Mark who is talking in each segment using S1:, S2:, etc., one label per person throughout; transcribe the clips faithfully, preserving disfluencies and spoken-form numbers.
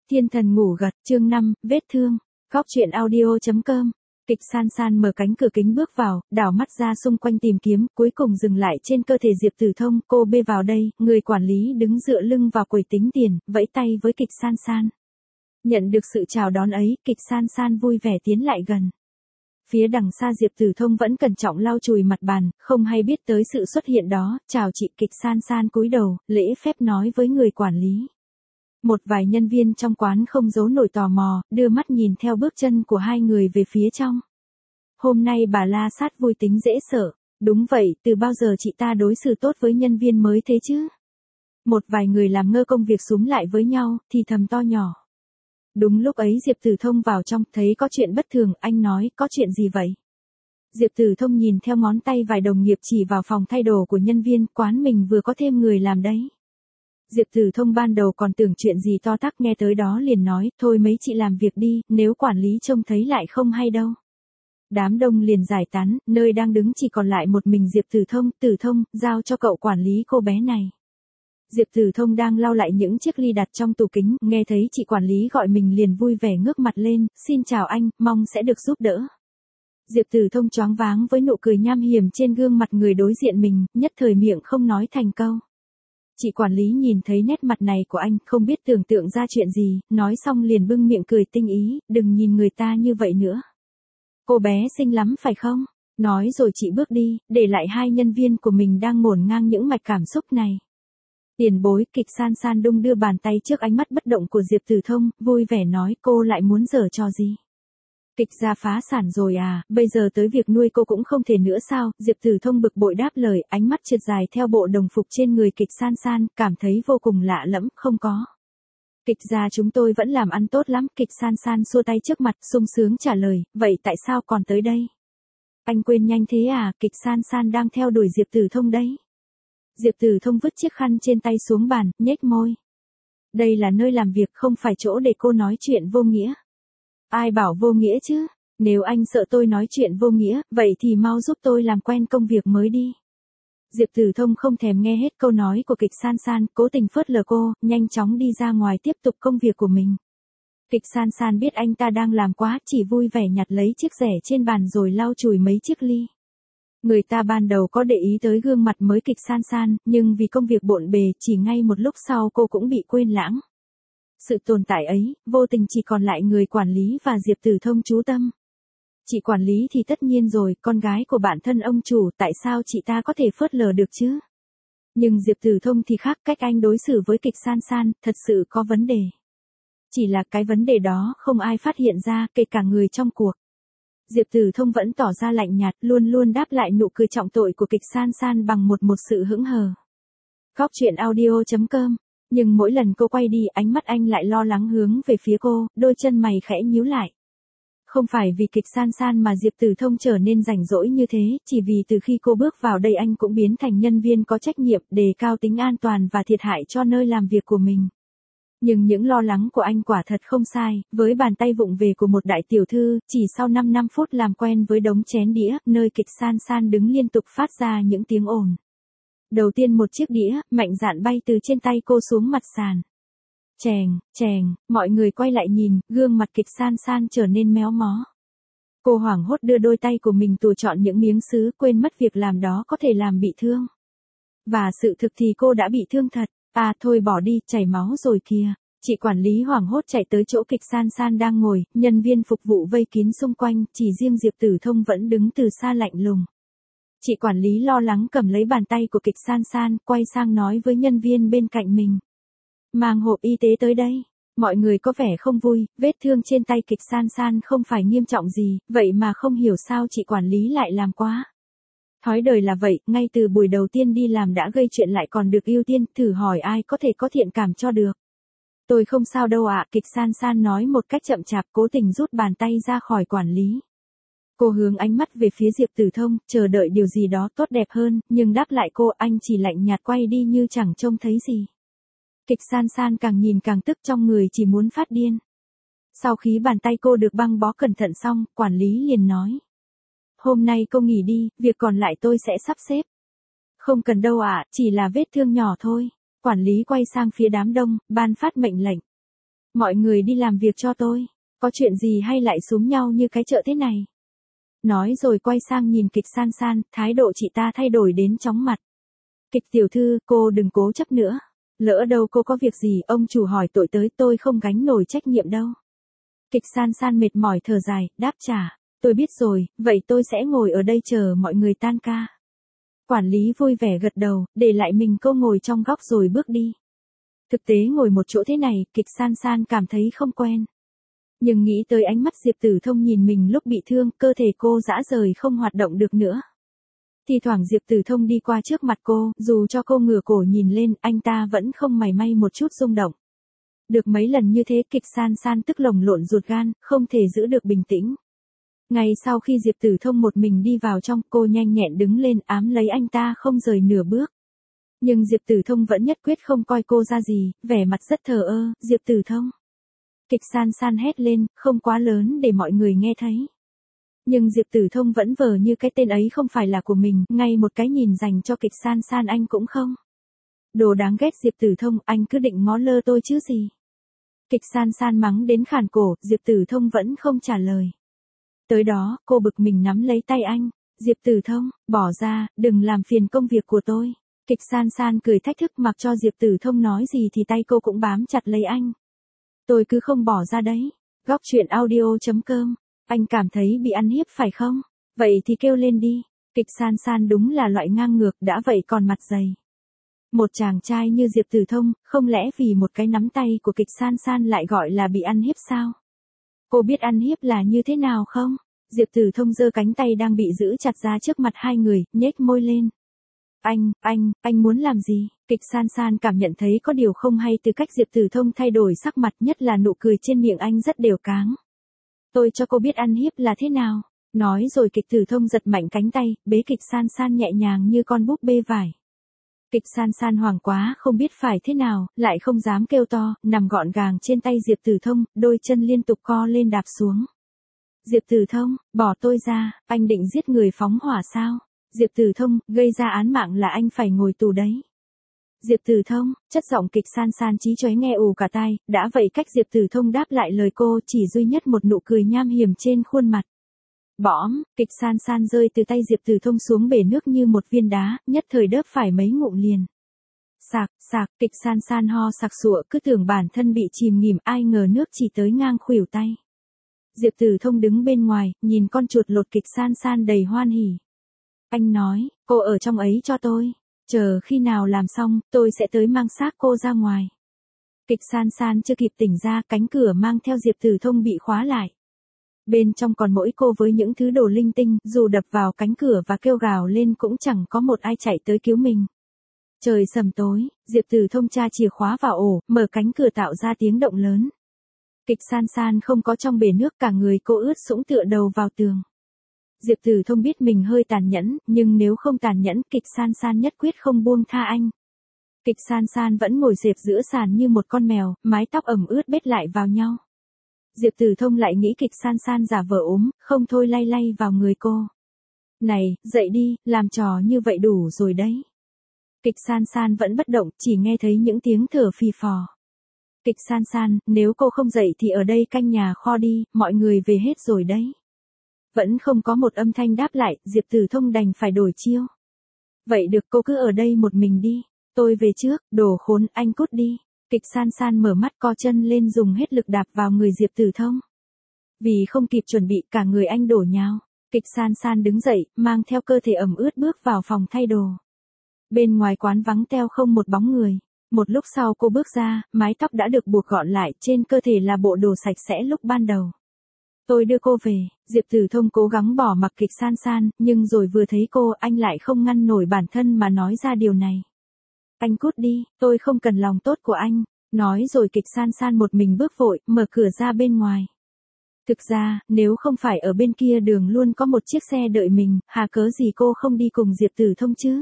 S1: Thiên thần ngủ gật, chương năm, vết thương. Góc truyện audio chấm com. Kịch San San mở cánh cửa kính bước vào, đảo mắt ra xung quanh tìm kiếm, cuối cùng dừng lại trên cơ thể Diệp Tử Thông. Cô bê vào đây, người quản lý đứng dựa lưng vào quầy tính tiền, vẫy tay với Kịch San San. Nhận được sự chào đón ấy, Kịch San San vui vẻ tiến lại gần. Phía đằng xa Diệp Tử Thông vẫn cẩn trọng lau chùi mặt bàn, không hay biết tới sự xuất hiện đó. Chào chị. Kịch San San cúi đầu, lễ phép nói với người quản lý. Một vài nhân viên trong quán không giấu nổi tò mò, đưa mắt nhìn theo bước chân của hai người về phía trong. Hôm nay bà La Sát vui tính dễ sợ. Đúng vậy, từ bao giờ chị ta đối xử tốt với nhân viên mới thế chứ? Một vài người làm ngơ công việc xúm lại với nhau, thì thầm to nhỏ. Đúng lúc ấy Diệp Tử Thông vào trong, thấy có chuyện bất thường, anh nói, có chuyện gì vậy? Diệp Tử Thông nhìn theo ngón tay vài đồng nghiệp chỉ vào phòng thay đồ của nhân viên, quán mình vừa có thêm người làm đấy. Diệp Tử Thông ban đầu còn tưởng chuyện gì to tát, nghe tới đó liền nói, thôi mấy chị làm việc đi, nếu quản lý trông thấy lại không hay đâu. Đám đông liền giải tán, nơi đang đứng chỉ còn lại một mình Diệp Tử Thông. Tử Thông, giao cho cậu quản lý cô bé này. Diệp Tử Thông đang lau lại những chiếc ly đặt trong tủ kính, nghe thấy chị quản lý gọi mình liền vui vẻ ngước mặt lên, xin chào anh, mong sẽ được giúp đỡ. Diệp Tử Thông choáng váng với nụ cười nham hiểm trên gương mặt người đối diện mình, nhất thời miệng không nói thành câu. Chị quản lý nhìn thấy nét mặt này của anh, không biết tưởng tượng ra chuyện gì, nói xong liền bưng miệng cười tinh ý, đừng nhìn người ta như vậy nữa. Cô bé xinh lắm phải không? Nói rồi chị bước đi, để lại hai nhân viên của mình đang ngổn ngang những mạch cảm xúc này. Tiền bối. Kịch San San đung đưa bàn tay trước ánh mắt bất động của Diệp Tử Thông, vui vẻ nói, cô lại muốn giở trò gì? Kịch gia phá sản rồi à, bây giờ tới việc nuôi cô cũng không thể nữa sao? Diệp Tử Thông bực bội đáp lời, ánh mắt trượt dài theo bộ đồng phục trên người Kịch San San, cảm thấy vô cùng lạ lẫm. Không có. Kịch gia chúng tôi vẫn làm ăn tốt lắm. Kịch San San xua tay trước mặt, sung sướng trả lời, vậy tại sao còn tới đây? Anh quên nhanh thế à? Kịch San San đang theo đuổi Diệp Tử Thông đấy. Diệp Tử Thông vứt chiếc khăn trên tay xuống bàn, nhếch môi. Đây là nơi làm việc, không phải chỗ để cô nói chuyện vô nghĩa. Ai bảo vô nghĩa chứ? Nếu anh sợ tôi nói chuyện vô nghĩa, vậy thì mau giúp tôi làm quen công việc mới đi. Diệp Tử Thông không thèm nghe hết câu nói của Kịch San San, cố tình phớt lờ cô, nhanh chóng đi ra ngoài tiếp tục công việc của mình. Kịch San San biết anh ta đang làm quá, chỉ vui vẻ nhặt lấy chiếc rẻ trên bàn rồi lau chùi mấy chiếc ly. Người ta ban đầu có để ý tới gương mặt mới Kịch San San, nhưng vì công việc bộn bề, chỉ ngay một lúc sau cô cũng bị quên lãng. Sự tồn tại ấy, vô tình chỉ còn lại người quản lý và Diệp Tử Thông chú tâm. Chị quản lý thì tất nhiên rồi, con gái của bạn thân ông chủ, tại sao chị ta có thể phớt lờ được chứ? Nhưng Diệp Tử Thông thì khác, cách anh đối xử với Kịch San San, thật sự có vấn đề. Chỉ là cái vấn đề đó không ai phát hiện ra, kể cả người trong cuộc. Diệp Tử Thông vẫn tỏ ra lạnh nhạt, luôn luôn đáp lại nụ cười trọng tội của Kịch San San bằng một một sự hững hờ. Góc truyện audio chấm com. Nhưng mỗi lần cô quay đi, ánh mắt anh lại lo lắng hướng về phía cô, đôi chân mày khẽ nhíu lại. Không phải vì Kịch San San mà Diệp Tử Thông trở nên rảnh rỗi như thế, chỉ vì từ khi cô bước vào đây anh cũng biến thành nhân viên có trách nhiệm, đề cao tính an toàn và thiệt hại cho nơi làm việc của mình. Nhưng những lo lắng của anh quả thật không sai, với bàn tay vụng về của một đại tiểu thư, chỉ sau năm năm phút làm quen với đống chén đĩa, nơi Kịch San San đứng liên tục phát ra những tiếng ồn. Đầu tiên một chiếc đĩa, mạnh dạn bay từ trên tay cô xuống mặt sàn. Chèng, chèng, mọi người quay lại nhìn, gương mặt Kịch San San trở nên méo mó. Cô hoảng hốt đưa đôi tay của mình tùa chọn những miếng sứ, quên mất việc làm đó có thể làm bị thương. Và sự thực thì cô đã bị thương thật. À thôi bỏ đi, chảy máu rồi kìa. Chị quản lý hoảng hốt chạy tới chỗ Kịch San San đang ngồi, nhân viên phục vụ vây kín xung quanh, chỉ riêng Diệp Tử Thông vẫn đứng từ xa lạnh lùng. Chị quản lý lo lắng cầm lấy bàn tay của Kịch San San, quay sang nói với nhân viên bên cạnh mình. Mang hộp y tế tới đây. Mọi người có vẻ không vui, vết thương trên tay Kịch San San không phải nghiêm trọng gì, vậy mà không hiểu sao chị quản lý lại làm quá. Thói đời là vậy, ngay từ buổi đầu tiên đi làm đã gây chuyện lại còn được ưu tiên, thử hỏi ai có thể có thiện cảm cho được. Tôi không sao đâu ạ, Kịch San San nói một cách chậm chạp, cố tình rút bàn tay ra khỏi quản lý. Cô hướng ánh mắt về phía Diệp Tử Thông, chờ đợi điều gì đó tốt đẹp hơn, nhưng đáp lại cô, anh chỉ lạnh nhạt quay đi như chẳng trông thấy gì. Kịch San San càng nhìn càng tức, trong người chỉ muốn phát điên. Sau khi bàn tay cô được băng bó cẩn thận xong, quản lý liền nói. Hôm nay cô nghỉ đi, việc còn lại tôi sẽ sắp xếp. Không cần đâu ạ, chỉ là vết thương nhỏ thôi. Quản lý quay sang phía đám đông, ban phát mệnh lệnh. Mọi người đi làm việc cho tôi. Có chuyện gì hay lại xúm nhau như cái chợ thế này? Nói rồi quay sang nhìn Kịch San San, thái độ chị ta thay đổi đến chóng mặt. Kịch tiểu thư, cô đừng cố chấp nữa. Lỡ đâu cô có việc gì, ông chủ hỏi tội tới, tôi không gánh nổi trách nhiệm đâu. Kịch San San mệt mỏi thở dài, đáp trả. Tôi biết rồi, vậy tôi sẽ ngồi ở đây chờ mọi người tan ca. Quản lý vui vẻ gật đầu, để lại mình cô ngồi trong góc rồi bước đi. Thực tế ngồi một chỗ thế này, Kịch San San cảm thấy không quen. Nhưng nghĩ tới ánh mắt Diệp Tử Thông nhìn mình lúc bị thương, cơ thể cô rã rời không hoạt động được nữa. Thì thoảng Diệp Tử Thông đi qua trước mặt cô, dù cho cô ngửa cổ nhìn lên, anh ta vẫn không mảy may một chút rung động. Được mấy lần như thế, Kịch San San tức lồng lộn ruột gan, không thể giữ được bình tĩnh. Ngay sau khi Diệp Tử Thông một mình đi vào trong, cô nhanh nhẹn đứng lên ám lấy anh ta không rời nửa bước. Nhưng Diệp Tử Thông vẫn nhất quyết không coi cô ra gì, vẻ mặt rất thờ ơ. Diệp Tử Thông. Kịch San San hét lên, không quá lớn để mọi người nghe thấy. Nhưng Diệp Tử Thông vẫn vờ như cái tên ấy không phải là của mình, ngay một cái nhìn dành cho Kịch San San anh cũng không. Đồ đáng ghét Diệp Tử Thông, anh cứ định ngó lơ tôi chứ gì. Kịch San San mắng đến khàn cổ, Diệp Tử Thông vẫn không trả lời. Tới đó, cô bực mình nắm lấy tay anh. Diệp Tử Thông, bỏ ra, đừng làm phiền công việc của tôi. Kịch San San cười thách thức, mặc cho Diệp Tử Thông nói gì thì tay cô cũng bám chặt lấy anh. Tôi cứ không bỏ ra đấy. Góc truyện audio chấm com. Anh cảm thấy bị ăn hiếp phải không? Vậy thì kêu lên đi. Kịch San San đúng là loại ngang ngược, đã vậy còn mặt dày. Một chàng trai như Diệp Tử Thông, không lẽ vì một cái nắm tay của Kịch San San lại gọi là bị ăn hiếp sao? Cô biết ăn hiếp là như thế nào không? Diệp Tử Thông giơ cánh tay đang bị giữ chặt ra trước mặt hai người, nhếch môi lên. Anh, anh, anh muốn làm gì? Kịch San San cảm nhận thấy có điều không hay từ cách Diệp Tử Thông thay đổi sắc mặt, nhất là nụ cười trên miệng anh rất đều cáng. Tôi cho cô biết ăn hiếp là thế nào. Nói rồi Kịch Tử Thông giật mạnh cánh tay, bế Kịch San San nhẹ nhàng như con búp bê vải. Kịch San San hoảng quá, không biết phải thế nào, lại không dám kêu to, nằm gọn gàng trên tay Diệp Tử Thông, đôi chân liên tục co lên đạp xuống. Diệp Tử Thông, bỏ tôi ra, anh định giết người phóng hỏa sao? Diệp Tử Thông, gây ra án mạng là anh phải ngồi tù đấy. Diệp Tử Thông, chất giọng Kịch San San chí chóe nghe ù cả tai, đã vậy cách Diệp Tử Thông đáp lại lời cô chỉ duy nhất một nụ cười nham hiểm trên khuôn mặt. Bõm, Kịch San San rơi từ tay Diệp Tử Thông xuống bể nước như một viên đá, nhất thời đớp phải mấy ngụm liền. Sạc, sạc, Kịch San San ho sặc sụa, cứ tưởng bản thân bị chìm nghỉm, ai ngờ nước chỉ tới ngang khuỷu tay. Diệp Tử Thông đứng bên ngoài, nhìn con chuột lột Kịch San San đầy hoan hỉ. Anh nói, cô ở trong ấy cho tôi. Chờ khi nào làm xong, tôi sẽ tới mang xác cô ra ngoài. Kịch San San chưa kịp tỉnh ra, cánh cửa mang theo Diệp Tử Thông bị khóa lại. Bên trong còn mỗi cô với những thứ đồ linh tinh, dù đập vào cánh cửa và kêu gào lên cũng chẳng có một ai chạy tới cứu mình. Trời sầm tối, Diệp Tử Thông tra chìa khóa vào ổ, mở cánh cửa tạo ra tiếng động lớn. Kịch San San không có trong bể nước, cả người cô ướt sũng tựa đầu vào tường. Diệp Tử Thông biết mình hơi tàn nhẫn, nhưng nếu không tàn nhẫn, Kịch San San nhất quyết không buông tha anh. Kịch San San vẫn ngồi xẹp giữa sàn như một con mèo, mái tóc ẩm ướt bết lại vào nhau. Diệp Tử Thông lại nghĩ Kịch San San giả vờ ốm, không thôi lay lay vào người cô. Này, dậy đi, làm trò như vậy đủ rồi đấy. Kịch San San vẫn bất động, chỉ nghe thấy những tiếng thở phì phò. Kịch San San, nếu cô không dậy thì ở đây canh nhà kho đi, mọi người về hết rồi đấy. Vẫn không có một âm thanh đáp lại, Diệp Tử Thông đành phải đổi chiêu. Vậy được, cô cứ ở đây một mình đi. Tôi về trước, đồ khốn, anh cút đi. Kịch San San mở mắt co chân lên dùng hết lực đạp vào người Diệp Tử Thông. Vì không kịp chuẩn bị, cả người anh đổ nhào. Kịch San San đứng dậy, mang theo cơ thể ẩm ướt bước vào phòng thay đồ. Bên ngoài quán vắng teo không một bóng người. Một lúc sau cô bước ra, mái tóc đã được buộc gọn lại, trên cơ thể là bộ đồ sạch sẽ lúc ban đầu. Tôi đưa cô về. Diệp Tử Thông cố gắng bỏ mặc Kịch San San, nhưng rồi vừa thấy cô, anh lại không ngăn nổi bản thân mà nói ra điều này. Anh cút đi, tôi không cần lòng tốt của anh. Nói rồi Kịch San San một mình bước vội, mở cửa ra bên ngoài. Thực ra, nếu không phải ở bên kia đường luôn có một chiếc xe đợi mình, hà cớ gì cô không đi cùng Diệp Tử Thông chứ?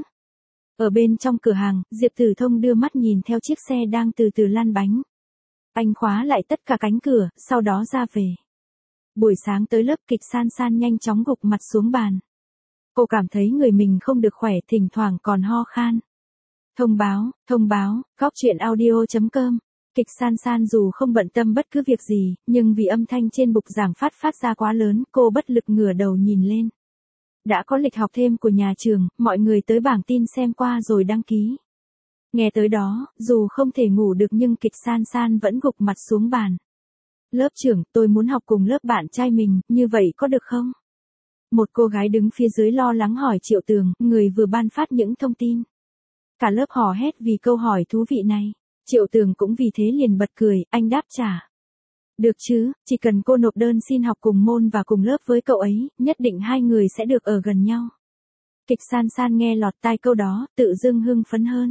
S1: Ở bên trong cửa hàng, Diệp Tử Thông đưa mắt nhìn theo chiếc xe đang từ từ lăn bánh. Anh khóa lại tất cả cánh cửa, sau đó ra về. Buổi sáng tới lớp, Kịch San San nhanh chóng gục mặt xuống bàn. Cô cảm thấy người mình không được khỏe, thỉnh thoảng còn ho khan. Thông báo, thông báo, góc truyện audio chấm com Kịch San San dù không bận tâm bất cứ việc gì, nhưng vì âm thanh trên bục giảng phát phát ra quá lớn, cô bất lực ngửa đầu nhìn lên. Đã có lịch học thêm của nhà trường, mọi người tới bảng tin xem qua rồi đăng ký. Nghe tới đó, dù không thể ngủ được nhưng Kịch San San vẫn gục mặt xuống bàn. Lớp trưởng, tôi muốn học cùng lớp bạn trai mình, như vậy có được không? Một cô gái đứng phía dưới lo lắng hỏi Triệu Tường, người vừa ban phát những thông tin. Cả lớp hò hét vì câu hỏi thú vị này. Triệu Tường cũng vì thế liền bật cười, anh đáp trả. Được chứ, chỉ cần cô nộp đơn xin học cùng môn và cùng lớp với cậu ấy, nhất định hai người sẽ được ở gần nhau. Kịch San San nghe lọt tai câu đó, tự dưng hưng phấn hơn.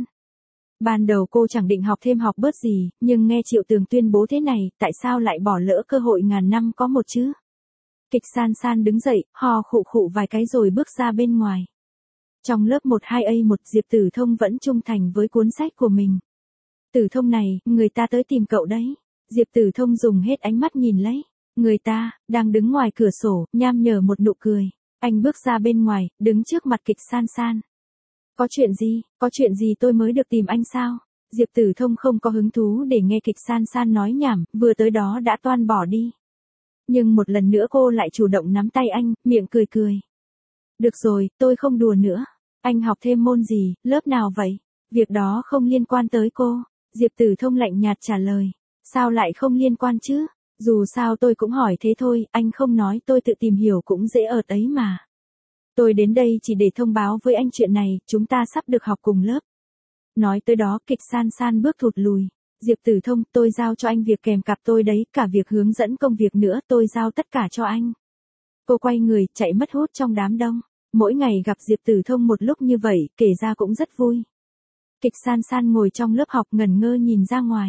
S1: Ban đầu cô chẳng định học thêm học bớt gì, nhưng nghe Triệu Tường tuyên bố thế này, tại sao lại bỏ lỡ cơ hội ngàn năm có một chứ? Kịch San San đứng dậy, hò khụ khụ vài cái rồi bước ra bên ngoài. Trong lớp một hai A một Diệp Tử Thông vẫn trung thành với cuốn sách của mình. Tử Thông này, người ta tới tìm cậu đấy. Diệp Tử Thông dùng hết ánh mắt nhìn lấy. Người ta, đang đứng ngoài cửa sổ, nham nhở một nụ cười. Anh bước ra bên ngoài, đứng trước mặt Kịch San San. Có chuyện gì, có chuyện gì tôi mới được tìm anh sao? Diệp Tử Thông không có hứng thú để nghe Kịch San San nói nhảm, vừa tới đó đã toan bỏ đi. Nhưng một lần nữa cô lại chủ động nắm tay anh, miệng cười cười. Được rồi, tôi không đùa nữa. Anh học thêm môn gì, lớp nào vậy? Việc đó không liên quan tới cô. Diệp Tử Thông lạnh nhạt trả lời. Sao lại không liên quan chứ? Dù sao tôi cũng hỏi thế thôi, anh không nói tôi tự tìm hiểu cũng dễ ợt ấy mà. Tôi đến đây chỉ để thông báo với anh chuyện này, chúng ta sắp được học cùng lớp. Nói tới đó Kịch San San bước thụt lùi. Diệp Tử Thông, tôi giao cho anh việc kèm cặp tôi đấy, cả việc hướng dẫn công việc nữa tôi giao tất cả cho anh. Cô quay người, chạy mất hút trong đám đông. Mỗi ngày gặp Diệp Tử Thông một lúc như vậy, kể ra cũng rất vui. Kịch San San ngồi trong lớp học ngẩn ngơ nhìn ra ngoài.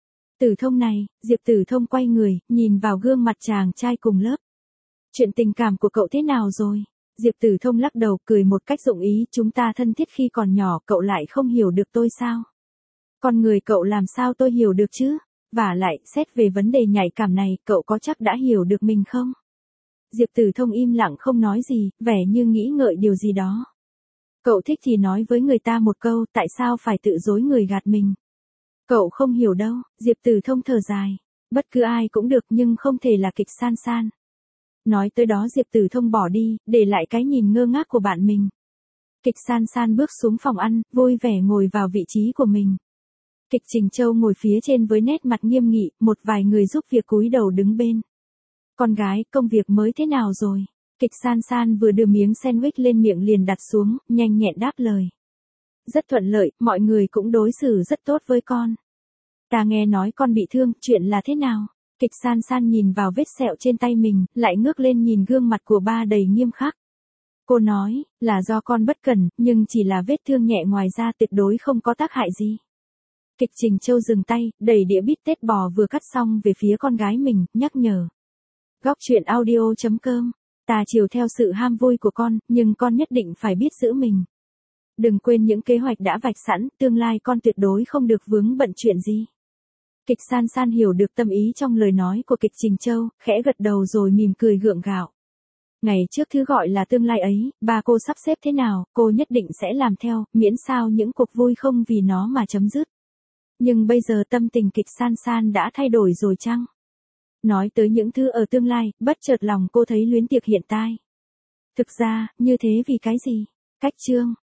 S1: Tử Thông này, Diệp Tử Thông quay người, nhìn vào gương mặt chàng trai cùng lớp. Chuyện tình cảm của cậu thế nào rồi? Diệp Tử Thông lắc đầu cười một cách dụng ý, chúng ta thân thiết khi còn nhỏ, cậu lại không hiểu được tôi sao? Con người cậu làm sao tôi hiểu được chứ? Vả lại, xét về vấn đề nhạy cảm này, cậu có chắc đã hiểu được mình không? Diệp Tử Thông im lặng không nói gì, vẻ như nghĩ ngợi điều gì đó. Cậu thích thì nói với người ta một câu, tại sao phải tự dối người gạt mình? Cậu không hiểu đâu, Diệp Tử Thông thở dài. Bất cứ ai cũng được nhưng không thể là Kịch San San. Nói tới đó Diệp Tử Thông bỏ đi, để lại cái nhìn ngơ ngác của bạn mình. Kịch San San bước xuống phòng ăn, vui vẻ ngồi vào vị trí của mình. Kịch Trình Châu ngồi phía trên với nét mặt nghiêm nghị, một vài người giúp việc cúi đầu đứng bên. Con gái, công việc mới thế nào rồi? Kịch San San vừa đưa miếng sandwich lên miệng liền đặt xuống, nhanh nhẹn đáp lời. Rất thuận lợi, mọi người cũng đối xử rất tốt với con. Ta nghe nói con bị thương, chuyện là thế nào? Kịch San San nhìn vào vết sẹo trên tay mình, lại ngước lên nhìn gương mặt của ba đầy nghiêm khắc. Cô nói, là do con bất cẩn, nhưng chỉ là vết thương nhẹ ngoài ra tuyệt đối không có tác hại gì. Kịch Trình Châu dừng tay, đẩy đĩa bít tết bò vừa cắt xong về phía con gái mình, nhắc nhở. Góc truyện audio chấm com. Ta chiều theo sự ham vui của con, nhưng con nhất định phải biết giữ mình. Đừng quên những kế hoạch đã vạch sẵn, tương lai con tuyệt đối không được vướng bận chuyện gì. Kịch San San hiểu được tâm ý trong lời nói của Kịch Trình Châu, khẽ gật đầu rồi mỉm cười gượng gạo. Ngày trước thứ gọi là tương lai ấy, ba cô sắp xếp thế nào, cô nhất định sẽ làm theo, miễn sao những cuộc vui không vì nó mà chấm dứt. Nhưng bây giờ tâm tình Kịch San San đã thay đổi rồi chăng? Nói tới những thứ ở tương lai, bất chợt lòng cô thấy luyến tiếc hiện tại. Thực ra, như thế vì cái gì? Cách chương